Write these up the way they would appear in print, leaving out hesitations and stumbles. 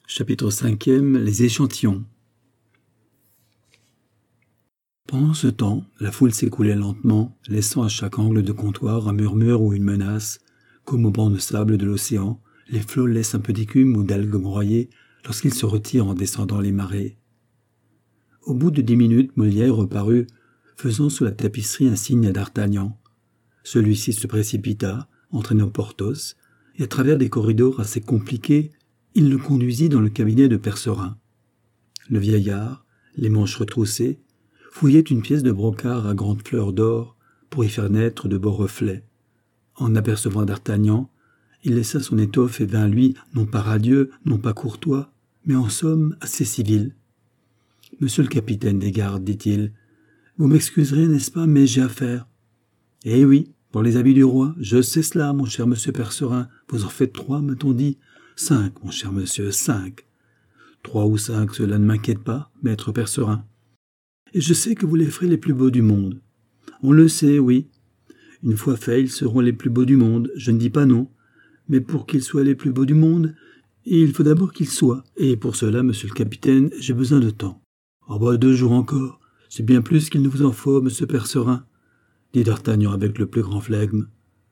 Chapitre 5e. Les échantillons. Pendant ce temps, la foule s'écoulait lentement, laissant à chaque angle de comptoir un murmure ou une menace, comme au banc de sable de l'océan, les flots laissent un peu d'écume ou d'algues broyées lorsqu'ils se retirent en descendant les marées. Au bout de 10 minutes, Molière reparut, faisant sous la tapisserie un signe à d'Artagnan. Celui-ci se précipita, entraînant Porthos, et à travers des corridors assez compliqués, il le conduisit dans le cabinet de Percerin. Le vieillard, les manches retroussées, fouillait une pièce de brocart à grandes fleurs d'or pour y faire naître de beaux reflets. En apercevant d'Artagnan, il laissa son étoffe et vint lui, non pas radieux, non pas courtois, mais en somme assez civil. « Monsieur le capitaine des gardes, dit-il, vous m'excuserez, n'est-ce pas, mais j'ai affaire. »« Eh oui, pour les habits du roi, je sais cela, mon cher monsieur Percerin. Vous en faites 3, m'a-t-on dit. 5, mon cher monsieur, 5. 3 ou 5, cela ne m'inquiète pas, maître Percerin. Et je sais que vous les ferez les plus beaux du monde. On le sait, oui. Une fois faits, ils seront les plus beaux du monde, je ne dis pas non. Mais pour qu'ils soient les plus beaux du monde, il faut d'abord qu'ils soient. Et pour cela, monsieur le capitaine, j'ai besoin de temps. »« Oh bah 2 jours encore, c'est bien plus qu'il ne vous en faut, monsieur Percerin, » dit d'Artagnan avec le plus grand flegme.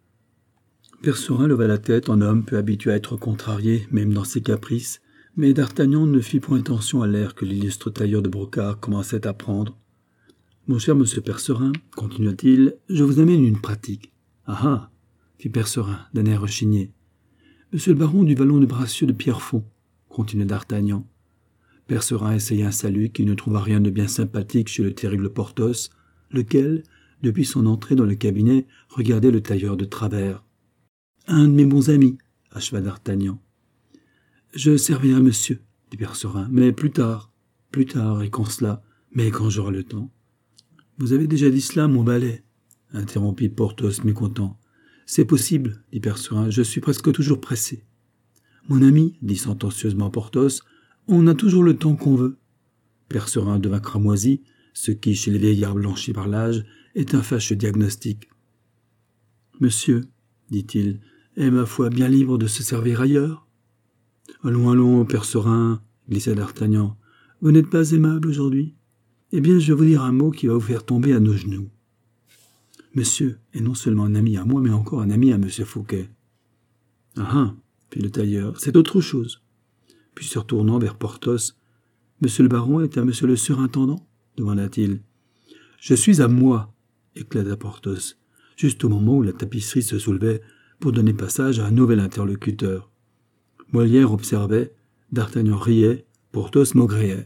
Percerin leva la tête en homme peu habitué à être contrarié, même dans ses caprices, mais d'Artagnan ne fit point attention à l'air que l'illustre tailleur de brocart commençait à prendre. « Mon cher monsieur Percerin, continua-t-il, je vous amène une pratique. »« Ah ah !» fit Percerin d'un air rechigné. « Monsieur le baron du vallon de Bracieux de Pierrefonds, » continua d'Artagnan. Percerin essaya un salut qui ne trouva rien de bien sympathique chez le terrible Porthos, lequel, depuis son entrée dans le cabinet, regardait le tailleur de travers. « Un de mes bons amis, » acheva d'Artagnan. « Je servirai monsieur, » dit Percerin, « mais plus tard, et quand cela, mais quand j'aurai le temps. »« Vous avez déjà dit cela, mon valet, » interrompit Porthos mécontent. « C'est possible, » dit Percerin, « je suis presque toujours pressé. »« Mon ami, » dit sentencieusement Porthos, « on a toujours le temps qu'on veut. » Percerin devint cramoisi, ce qui, chez les vieillards blanchis par l'âge, est un fâcheux diagnostic. « Monsieur, » dit-il, « est ma foi bien libre de se servir ailleurs. »« Allons, Percerin, » glissa d'Artagnan, « vous n'êtes pas aimable aujourd'hui. Eh bien, je vais vous dire un mot qui va vous faire tomber à nos genoux. Monsieur est non seulement un ami à moi, mais encore un ami à monsieur Fouquet. »« Ah ah, » fit le tailleur, « c'est autre chose. » Puis se retournant vers Porthos, « Monsieur le baron est à monsieur le surintendant ?» demanda-t-il. « Je suis à moi, » éclata Porthos, juste au moment où la tapisserie se soulevait pour donner passage à un nouvel interlocuteur. Molière observait, d'Artagnan riait, Porthos maugréait.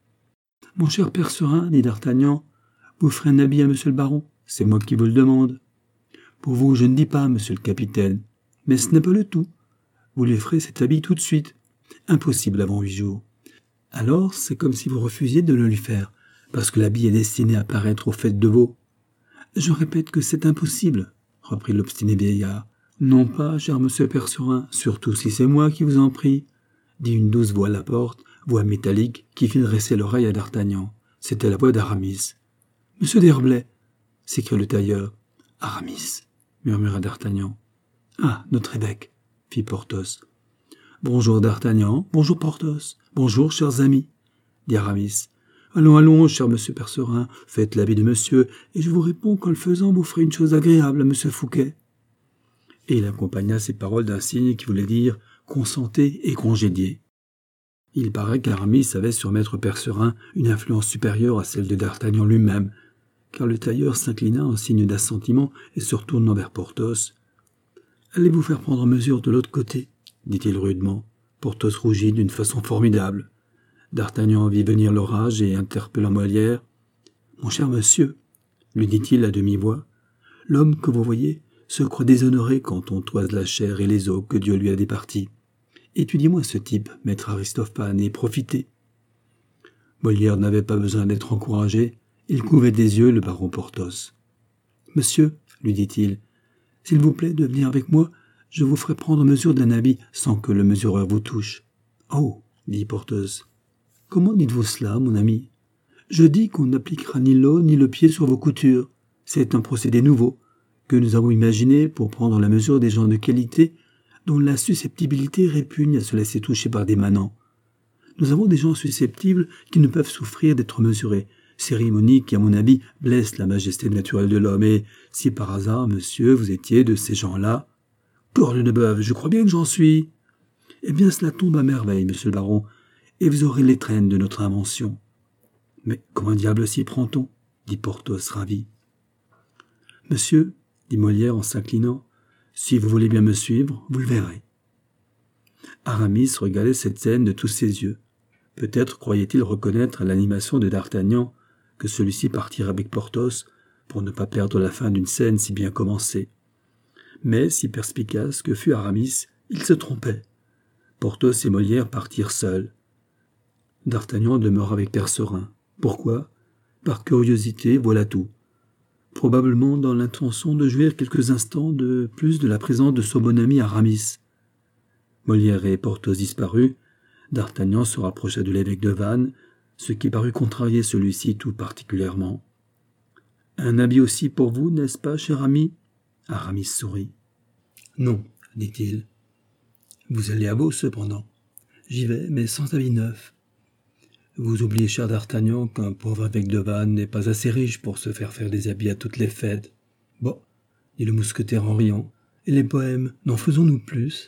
« Mon cher Percerin, dit d'Artagnan, vous ferez un habit à monsieur le baron, c'est moi qui vous le demande. Pour vous, je ne dis pas, monsieur le capitaine, mais ce n'est pas le tout. Vous lui ferez cet habit tout de suite. Impossible avant 8 jours. Alors, c'est comme si vous refusiez de le lui faire, parce que l'habit est destiné à paraître aux fêtes de veau. Je répète que c'est impossible, reprit l'obstiné vieillard. Non pas, cher monsieur Percerin, surtout si c'est moi qui vous en prie, dit une douce voix à la porte, voix métallique qui fit dresser l'oreille à d'Artagnan. C'était la voix d'Aramis. Monsieur d'Herblay, s'écria le tailleur. Aramis, murmura d'Artagnan. Ah, notre évêque, fit Porthos. Bonjour d'Artagnan, bonjour Porthos, bonjour chers amis, dit Aramis. Allons, cher monsieur Percerin, faites l'habit de monsieur, et je vous réponds qu'en le faisant, vous ferez une chose agréable à monsieur Fouquet. Et il accompagna ces paroles d'un signe qui voulait dire « consentez et congédiez ». Il paraît qu'Aramis avait sur maître Percerin une influence supérieure à celle de d'Artagnan lui-même, car le tailleur s'inclina en signe d'assentiment et se retournant vers Porthos. « Allez vous faire prendre mesure de l'autre côté » dit-il rudement. Porthos rougit d'une façon formidable. D'Artagnan vit venir l'orage et interpellant Molière. « Mon cher monsieur, » lui dit-il à demi-voix, « l'homme que vous voyez se croit déshonoré quand on toise la chair et les os que Dieu lui a départis. Étudiez-moi ce type, maître Aristophane, et profitez. » Molière n'avait pas besoin d'être encouragé. Il couvait des yeux le baron Porthos. « Monsieur, » lui dit-il, « s'il vous plaît de venir avec moi, je vous ferai prendre mesure d'un habit sans que le mesureur vous touche. »« Oh » dit Porthos. « Comment dites-vous cela, mon ami ? Je dis qu'on n'appliquera ni l'eau ni le pied sur vos coutures. C'est un procédé nouveau que nous avons imaginé pour prendre la mesure des gens de qualité dont la susceptibilité répugne à se laisser toucher par des manants. Nous avons des gens susceptibles qui ne peuvent souffrir d'être mesurés. Cérémonie qui, à mon avis, blesse la majesté naturelle de l'homme. Et si par hasard, monsieur, vous étiez de ces gens-là... Corne de bœuf, je crois bien que j'en suis. Eh bien, cela tombe à merveille, monsieur le baron, et vous aurez l'étrenne de notre invention. Mais comment diable s'y prend-on? Dit Porthos, ravi. Monsieur, dit Molière en s'inclinant, si vous voulez bien me suivre, vous le verrez. Aramis regardait cette scène de tous ses yeux. Peut-être croyait-il reconnaître à l'animation de d'Artagnan que celui-ci partirait avec Porthos pour ne pas perdre la fin d'une scène si bien commencée. Mais, si perspicace que fût Aramis, il se trompait. Porthos et Molière partirent seuls. D'Artagnan demeura avec Percerin. Pourquoi? Par curiosité, voilà tout. Probablement dans l'intention de jouir quelques instants de plus de la présence de son bon ami Aramis. Molière et Porthos disparus. D'Artagnan se rapprocha de l'évêque de Vannes, ce qui parut contrarier celui-ci tout particulièrement. « Un habit aussi pour vous, n'est-ce pas, cher ami ?» Aramis sourit. « Non, dit-il. Vous allez à Vaux, cependant. J'y vais, mais sans habit neuf. Vous oubliez, cher d'Artagnan, qu'un pauvre évêque de Vannes n'est pas assez riche pour se faire des habits à toutes les fêtes. Bon, dit le mousquetaire en riant, et les poèmes, n'en faisons-nous plus?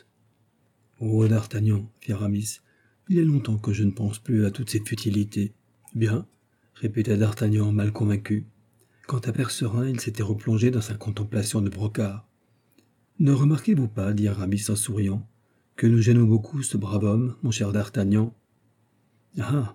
Oh, d'Artagnan, fit Aramis, il y a longtemps que je ne pense plus à toutes ces futilités. Bien, répéta d'Artagnan mal convaincu. Quant à Percerin, il s'était replongé dans sa contemplation de Brocard. « Ne remarquez-vous pas, dit Aramis en souriant, que nous gênons beaucoup ce brave homme, mon cher d'Artagnan ?»« Ah !»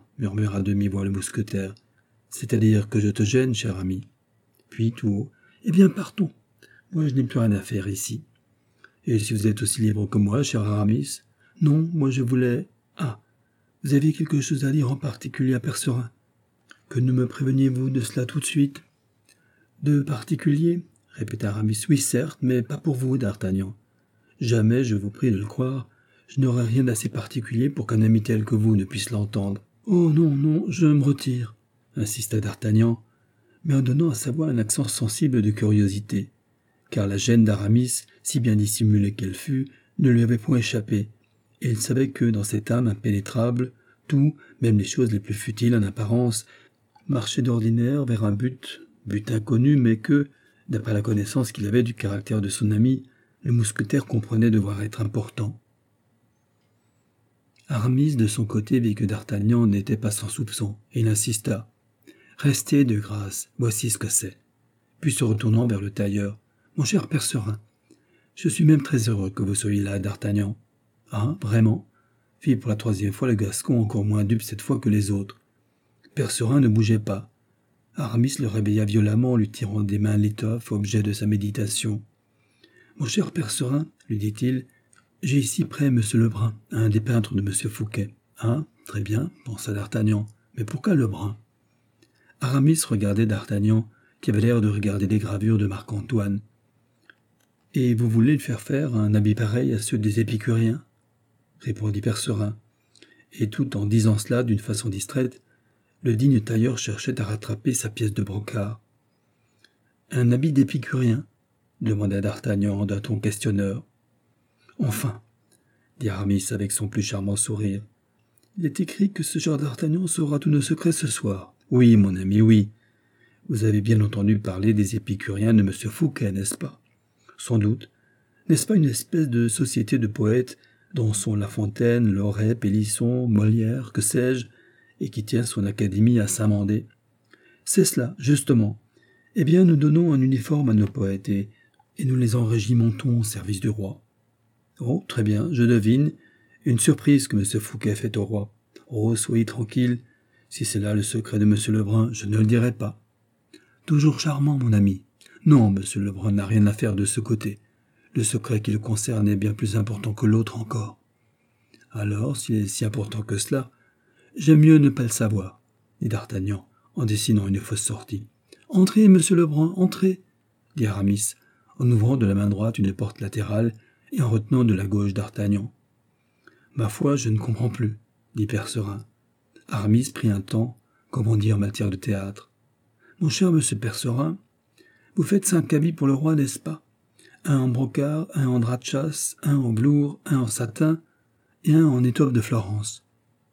murmura à demi-voix le mousquetaire. « C'est-à-dire que je te gêne, cher ami. » Puis tout haut. « Eh bien, partons. Moi, je n'ai plus rien à faire ici. »« Et si vous êtes aussi libre que moi, cher Aramis ? » ?»« Non, moi je voulais... » »« Ah, vous aviez quelque chose à dire en particulier à Percerin. Que ne me préveniez-vous de cela tout de suite ? » « De particulier ?» répéta Aramis. « Oui, certes, mais pas pour vous, d'Artagnan. Jamais, je vous prie de le croire, je n'aurai rien d'assez particulier pour qu'un ami tel que vous ne puisse l'entendre. »« Oh non, non, je me retire, » insista d'Artagnan, mais en donnant à sa voix un accent sensible de curiosité, car la gêne d'Aramis, si bien dissimulée qu'elle fût, ne lui avait point échappé, et il savait que, dans cette âme impénétrable, tout, même les choses les plus futiles en apparence, marchait d'ordinaire vers un but inconnu, mais que, d'après la connaissance qu'il avait du caractère de son ami, le mousquetaire comprenait devoir être important. Aramis, de son côté, vit que d'Artagnan n'était pas sans soupçon, et il insista. « Restez, de grâce, voici ce que c'est. » Puis se retournant vers le tailleur. « Mon cher Percerin, je suis même très heureux que vous soyez là, d'Artagnan. »« Ah, vraiment ?» fit pour la troisième fois le Gascon, encore moins dupe cette fois que les autres. Percerin ne bougeait pas. Aramis le réveilla violemment en lui tirant des mains l'étoffe, objet de sa méditation. « Mon cher Percerin, lui dit-il, j'ai ici près monsieur Lebrun, un des peintres de monsieur Fouquet. »« Ah, très bien, pensa d'Artagnan, mais pourquoi Lebrun ?» Aramis regardait d'Artagnan, qui avait l'air de regarder des gravures de Marc-Antoine. « Et vous voulez lui faire un habit pareil à ceux des épicuriens ?» répondit Percerin. Et tout en disant cela d'une façon distraite, le digne tailleur cherchait à rattraper sa pièce de brocart. « Un habit d'épicurien ?» demanda d'Artagnan d'un ton questionneur. « Enfin, » dit Aramis avec son plus charmant sourire, « il est écrit que ce cher d'Artagnan saura tous nos secrets ce soir. Oui, mon ami, oui. Vous avez bien entendu parler des épicuriens de M. Fouquet, n'est-ce pas? Sans doute. N'est-ce pas une espèce de société de poètes dont sont La Fontaine, Loret, Pélisson, Molière, que sais-je, et qui tient son académie à Saint-Mandé? C'est cela, justement. Eh bien, nous donnons un uniforme à nos poètes et nous les enrégimentons au service du roi. Oh, très bien, je devine. Une surprise que M. Fouquet fait au roi. Oh, soyez tranquille. Si c'est là le secret de M. Lebrun, je ne le dirai pas. Toujours charmant, mon ami. Non, M. Lebrun n'a rien à faire de ce côté. Le secret qui le concerne est bien plus important que l'autre encore. Alors, s'il est si important que cela, j'aime mieux ne pas le savoir, dit d'Artagnan, en dessinant une fausse sortie. Entrez, monsieur Lebrun, entrez, dit Aramis, en ouvrant de la main droite une porte latérale et en retenant de la gauche d'Artagnan. Ma foi, je ne comprends plus, dit Percerin. Aramis prit un temps, comme on dit en matière de théâtre. Mon cher monsieur Percerin, vous faites 5 habits pour le roi, n'est-ce pas? Un en brocart, un en drap de chasse, un en velours, un en satin et un en étoffe de Florence.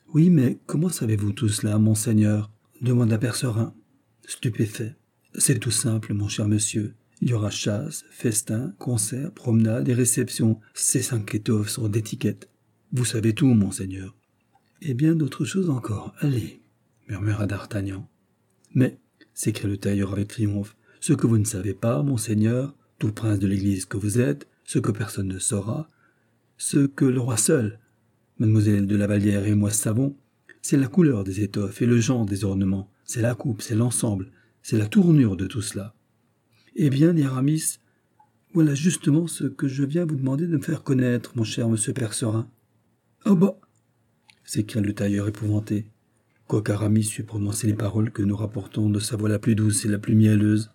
Oui, mais comment savez-vous tout cela, monseigneur? Demanda Percerin, stupéfait. C'est tout simple, mon cher monsieur. Il y aura chasse, festin, concert, promenade et réception. Ces 5 étoffes sont d'étiquette. Vous savez tout, monseigneur. Et bien d'autres choses encore. Allez, murmura d'Artagnan. Mais, s'écria le tailleur avec triomphe, ce que vous ne savez pas, monseigneur, tout prince de l'église que vous êtes, ce que personne ne saura, ce que le roi seul, mademoiselle de la Vallière et moi savons, c'est la couleur des étoffes et le genre des ornements, c'est la coupe, c'est l'ensemble, c'est la tournure de tout cela. Eh bien, dit Aramis, voilà justement ce que je viens vous demander de me faire connaître, mon cher monsieur Percerin. Ah bah, s'écria le tailleur épouvanté, quoique Aramis eût prononcé les paroles que nous rapportons de sa voix la plus douce et la plus mielleuse.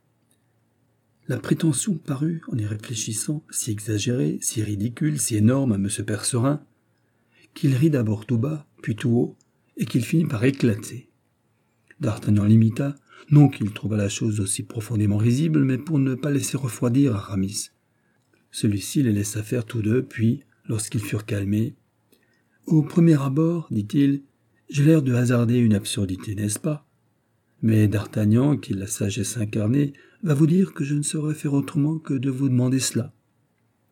La prétention parut, en y réfléchissant, si exagérée, si ridicule, si énorme à monsieur Percerin, qu'il rit d'abord tout bas, puis tout haut, et qu'il finit par éclater. D'Artagnan l'imita, non qu'il trouva la chose aussi profondément risible, mais pour ne pas laisser refroidir Aramis. Celui-ci les laissa faire tous deux, puis, lorsqu'ils furent calmés, « Au premier abord, dit-il, j'ai l'air de hasarder une absurdité, n'est-ce pas? Mais D'Artagnan, qui la sagesse incarnée, va vous dire que je ne saurais faire autrement que de vous demander cela. »« Voyons, »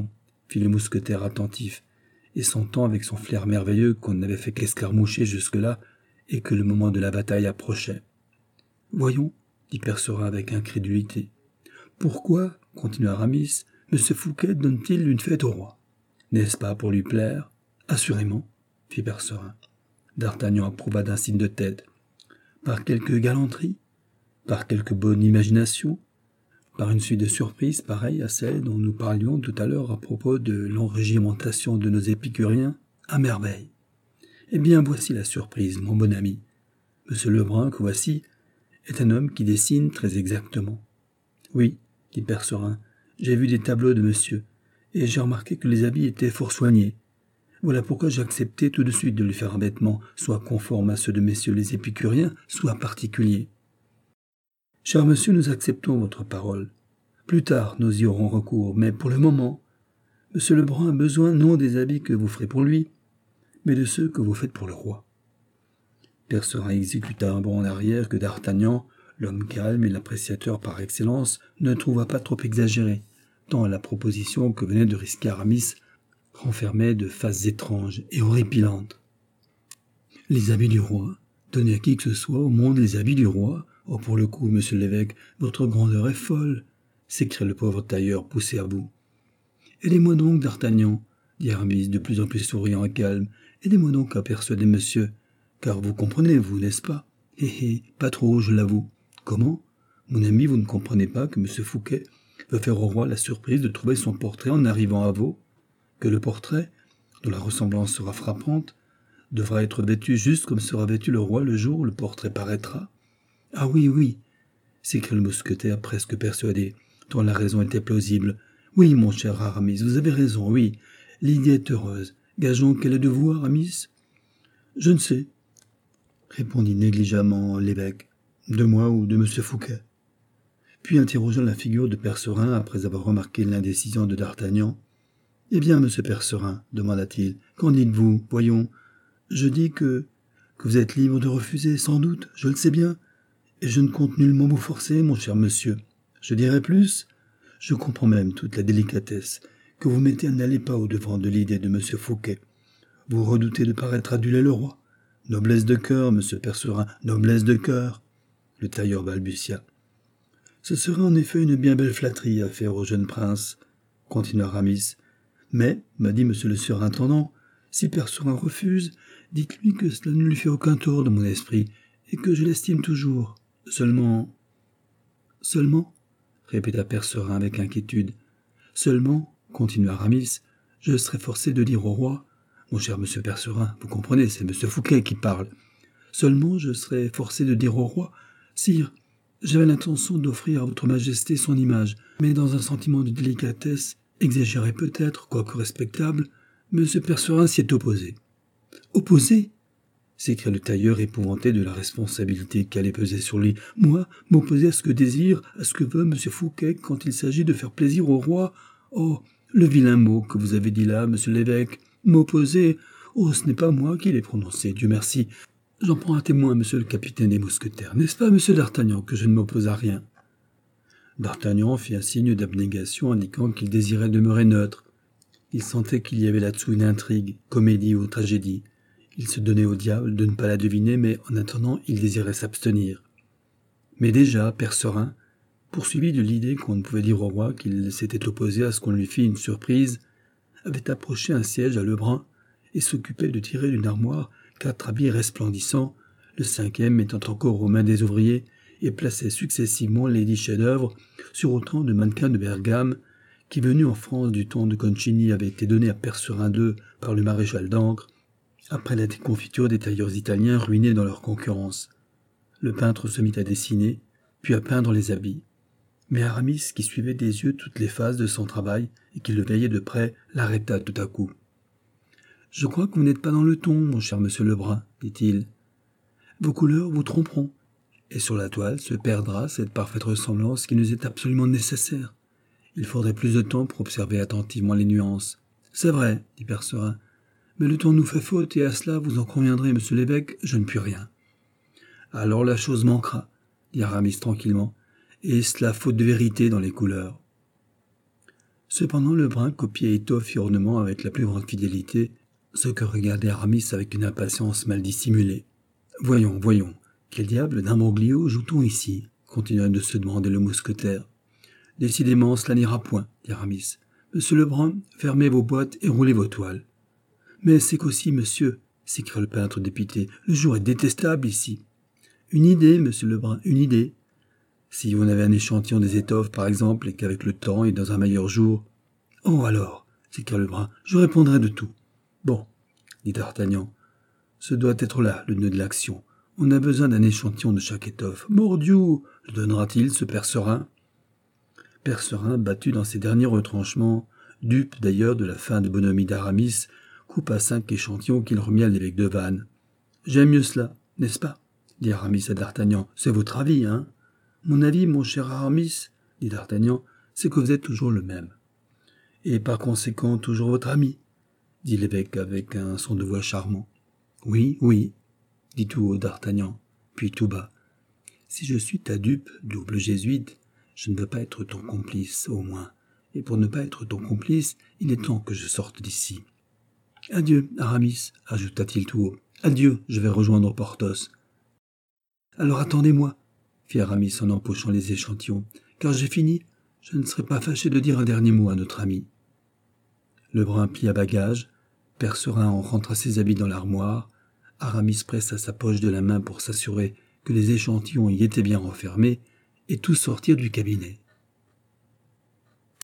fit le mousquetaire attentif, et sentant avec son flair merveilleux qu'on n'avait fait qu'escarmoucher jusque-là, et que le moment de la bataille approchait. « Voyons, » dit Percerin avec incrédulité. « Pourquoi, continua Aramis, M. Fouquet donne-t-il une fête au roi? N'est-ce pas pour lui plaire? Assurément, fit Percerin. D'Artagnan approuva d'un signe de tête. Par quelque galanterie? Par quelque bonne imagination? Par une suite de surprises pareille à celle dont nous parlions tout à l'heure à propos de l'enrégimentation de nos épicuriens? À merveille. Eh bien, voici la surprise, mon bon ami. Monsieur Lebrun, que voici, est un homme qui dessine très exactement. Oui, dit Percerin, j'ai vu des tableaux de monsieur, et j'ai remarqué que les habits étaient fort soignés. Voilà pourquoi j'ai accepté tout de suite de lui faire un vêtement, soit conforme à ceux de messieurs les épicuriens, soit particulier. Cher monsieur, nous acceptons votre parole. Plus tard, nous y aurons recours, mais pour le moment, monsieur Lebrun a besoin non des habits que vous ferez pour lui, mais de ceux que vous faites pour le roi. Percerin exécuta un bond en arrière que D'Artagnan, l'homme calme et l'appréciateur par excellence, ne trouva pas trop exagéré, tant la proposition que venait de risquer Aramis renfermait de faces étranges et horripilantes. Les habits du roi, donnez à qui que ce soit au monde les habits du roi. Oh, pour le coup, monsieur l'évêque, votre grandeur est folle, s'écria le pauvre tailleur poussé à bout. Aidez-moi donc, D'Artagnan, dit Aramis, de plus en plus souriant et calme. Aidez-moi donc à persuader monsieur, car vous comprenez, vous, n'est-ce pas? Pas trop, je l'avoue. Comment? Mon ami, vous ne comprenez pas que monsieur Fouquet veut faire au roi la surprise de trouver son portrait en arrivant à Vaux? Que le portrait, dont la ressemblance sera frappante, devra être vêtu juste comme sera vêtu le roi le jour où le portrait paraîtra? Ah oui, oui, s'écria le mousquetaire presque persuadé, dont la raison était plausible. Oui, mon cher Aramis, vous avez raison, oui, l'idée est heureuse. Gageons qu'elle est de vous, Aramis? Je ne sais, répondit négligemment l'évêque. De moi ou de M. Fouquet? Puis interrogeant la figure de Percerin après avoir remarqué l'indécision de D'Artagnan. Eh bien, monsieur Percerin, demanda-t-il, qu'en dites-vous? Voyons, je dis que vous êtes libre de refuser, sans doute, je le sais bien, et je ne compte nullement vous forcer, mon cher monsieur. Je dirais plus, je comprends même toute la délicatesse que vous mettez à n'aller pas au-devant de l'idée de monsieur Fouquet. Vous redoutez de paraître aduler le roi. Noblesse de cœur, monsieur Percerin, noblesse de cœur. Le tailleur balbutia. Ce serait en effet une bien belle flatterie à faire au jeune prince, continua Aramis. Mais, m'a dit monsieur le surintendant, si Percerin refuse, dites-lui que cela ne lui fait aucun tort de mon esprit, et que je l'estime toujours. Seulement, répéta Percerin avec inquiétude. Seulement, continua Aramis, je serais forcé de dire au roi, mon cher monsieur Percerin, vous comprenez, c'est monsieur Fouquet qui parle. Seulement, je serais forcé de dire au roi, sire, j'avais l'intention d'offrir à votre majesté son image, mais dans un sentiment de délicatesse, exagéré peut-être, quoique respectable, monsieur Percerin s'y est opposé. Opposé? S'écria le tailleur épouvanté de la responsabilité qui allait peser sur lui. Moi, m'opposer à ce que désire, à ce que veut monsieur Fouquet quand il s'agit de faire plaisir au roi? Oh, le vilain mot que vous avez dit là, monsieur l'évêque. M'opposer? Oh, ce n'est pas moi qui l'ai prononcé, Dieu merci. J'en prends un témoin, monsieur le capitaine des mousquetaires. N'est-ce pas, monsieur d'Artagnan, que je ne m'oppose à rien ?» D'Artagnan fit un signe d'abnégation indiquant qu'il désirait demeurer neutre. Il sentait qu'il y avait là-dessous une intrigue, comédie ou tragédie. Il se donnait au diable de ne pas la deviner, mais en attendant, il désirait s'abstenir. Mais déjà, Percerin, poursuivi de l'idée qu'on ne pouvait dire au roi qu'il s'était opposé à ce qu'on lui fit une surprise, avait approché un siège à Lebrun et s'occupait de tirer d'une armoire 4 habits resplendissants, le 5e étant encore aux mains des ouvriers, et plaçait successivement les 10 chefs-d'œuvre sur autant de mannequins de Bergame qui, venus en France du temps de Concini, avaient été donnés à Percerin II par le maréchal d'Ancre, après la déconfiture des tailleurs italiens ruinés dans leur concurrence. Le peintre se mit à dessiner, puis à peindre les habits. Mais Aramis, qui suivait des yeux toutes les phases de son travail et qui le veillait de près, l'arrêta tout à coup. « Je crois que vous n'êtes pas dans le ton, mon cher monsieur Lebrun, dit-il. Vos couleurs vous tromperont, et sur la toile se perdra cette parfaite ressemblance qui nous est absolument nécessaire. Il faudrait plus de temps pour observer attentivement les nuances. C'est vrai, dit Percerin, mais le temps nous fait faute, et à cela, vous en conviendrez, monsieur l'évêque, je ne puis rien. Alors la chose manquera, dit Aramis tranquillement, et cela faute de vérité dans les couleurs. Cependant, Lebrun copiait étoffe et ornement avec la plus grande fidélité, ce que regardait Aramis avec une impatience mal dissimulée. Voyons, quel diable d'imbroglio joue-t-on ici? Continua de se demander le mousquetaire. Décidément, cela n'ira point, dit Aramis. Monsieur Lebrun, fermez vos boîtes et roulez vos toiles. Mais c'est qu'aussi, monsieur, s'écria le peintre dépité, le jour est détestable ici. Une idée, monsieur Lebrun, une idée. Si on avait un échantillon des étoffes, par exemple, et qu'avec le temps et dans un meilleur jour. Oh alors, s'écria Lebrun, je répondrai de tout. Bon, dit d'Artagnan, ce doit être là, le nœud de l'action. On a besoin d'un échantillon de chaque étoffe. Mordiou, le donnera-t-il, ce Percerin? Percerin, battu dans ses derniers retranchements, dupe d'ailleurs de la fin de bonhomie d'Aramis, coupa 5 échantillons qu'il remit à l'évêque de Vannes. J'aime mieux cela, n'est-ce pas? Dit Aramis à d'Artagnan. C'est votre avis, hein? Mon avis, mon cher Aramis, dit d'Artagnan, c'est que vous êtes toujours le même. Et par conséquent toujours votre ami, dit l'évêque avec un son de voix charmant. Oui, dit tout haut d'Artagnan, puis tout bas. Si je suis ta dupe, double jésuite, je ne veux pas être ton complice, au moins. Et pour ne pas être ton complice, il est temps que je sorte d'ici. Adieu, Aramis, ajouta-t-il tout haut. Adieu, je vais rejoindre Porthos. Alors attendez-moi, fit Aramis en empochant les échantillons, car j'ai fini. Je ne serais pas fâché de dire un dernier mot à notre ami. Lebrun plia bagage, Percerin en rentra ses habits dans l'armoire, Aramis pressa sa poche de la main pour s'assurer que les échantillons y étaient bien renfermés, et tous sortirent du cabinet.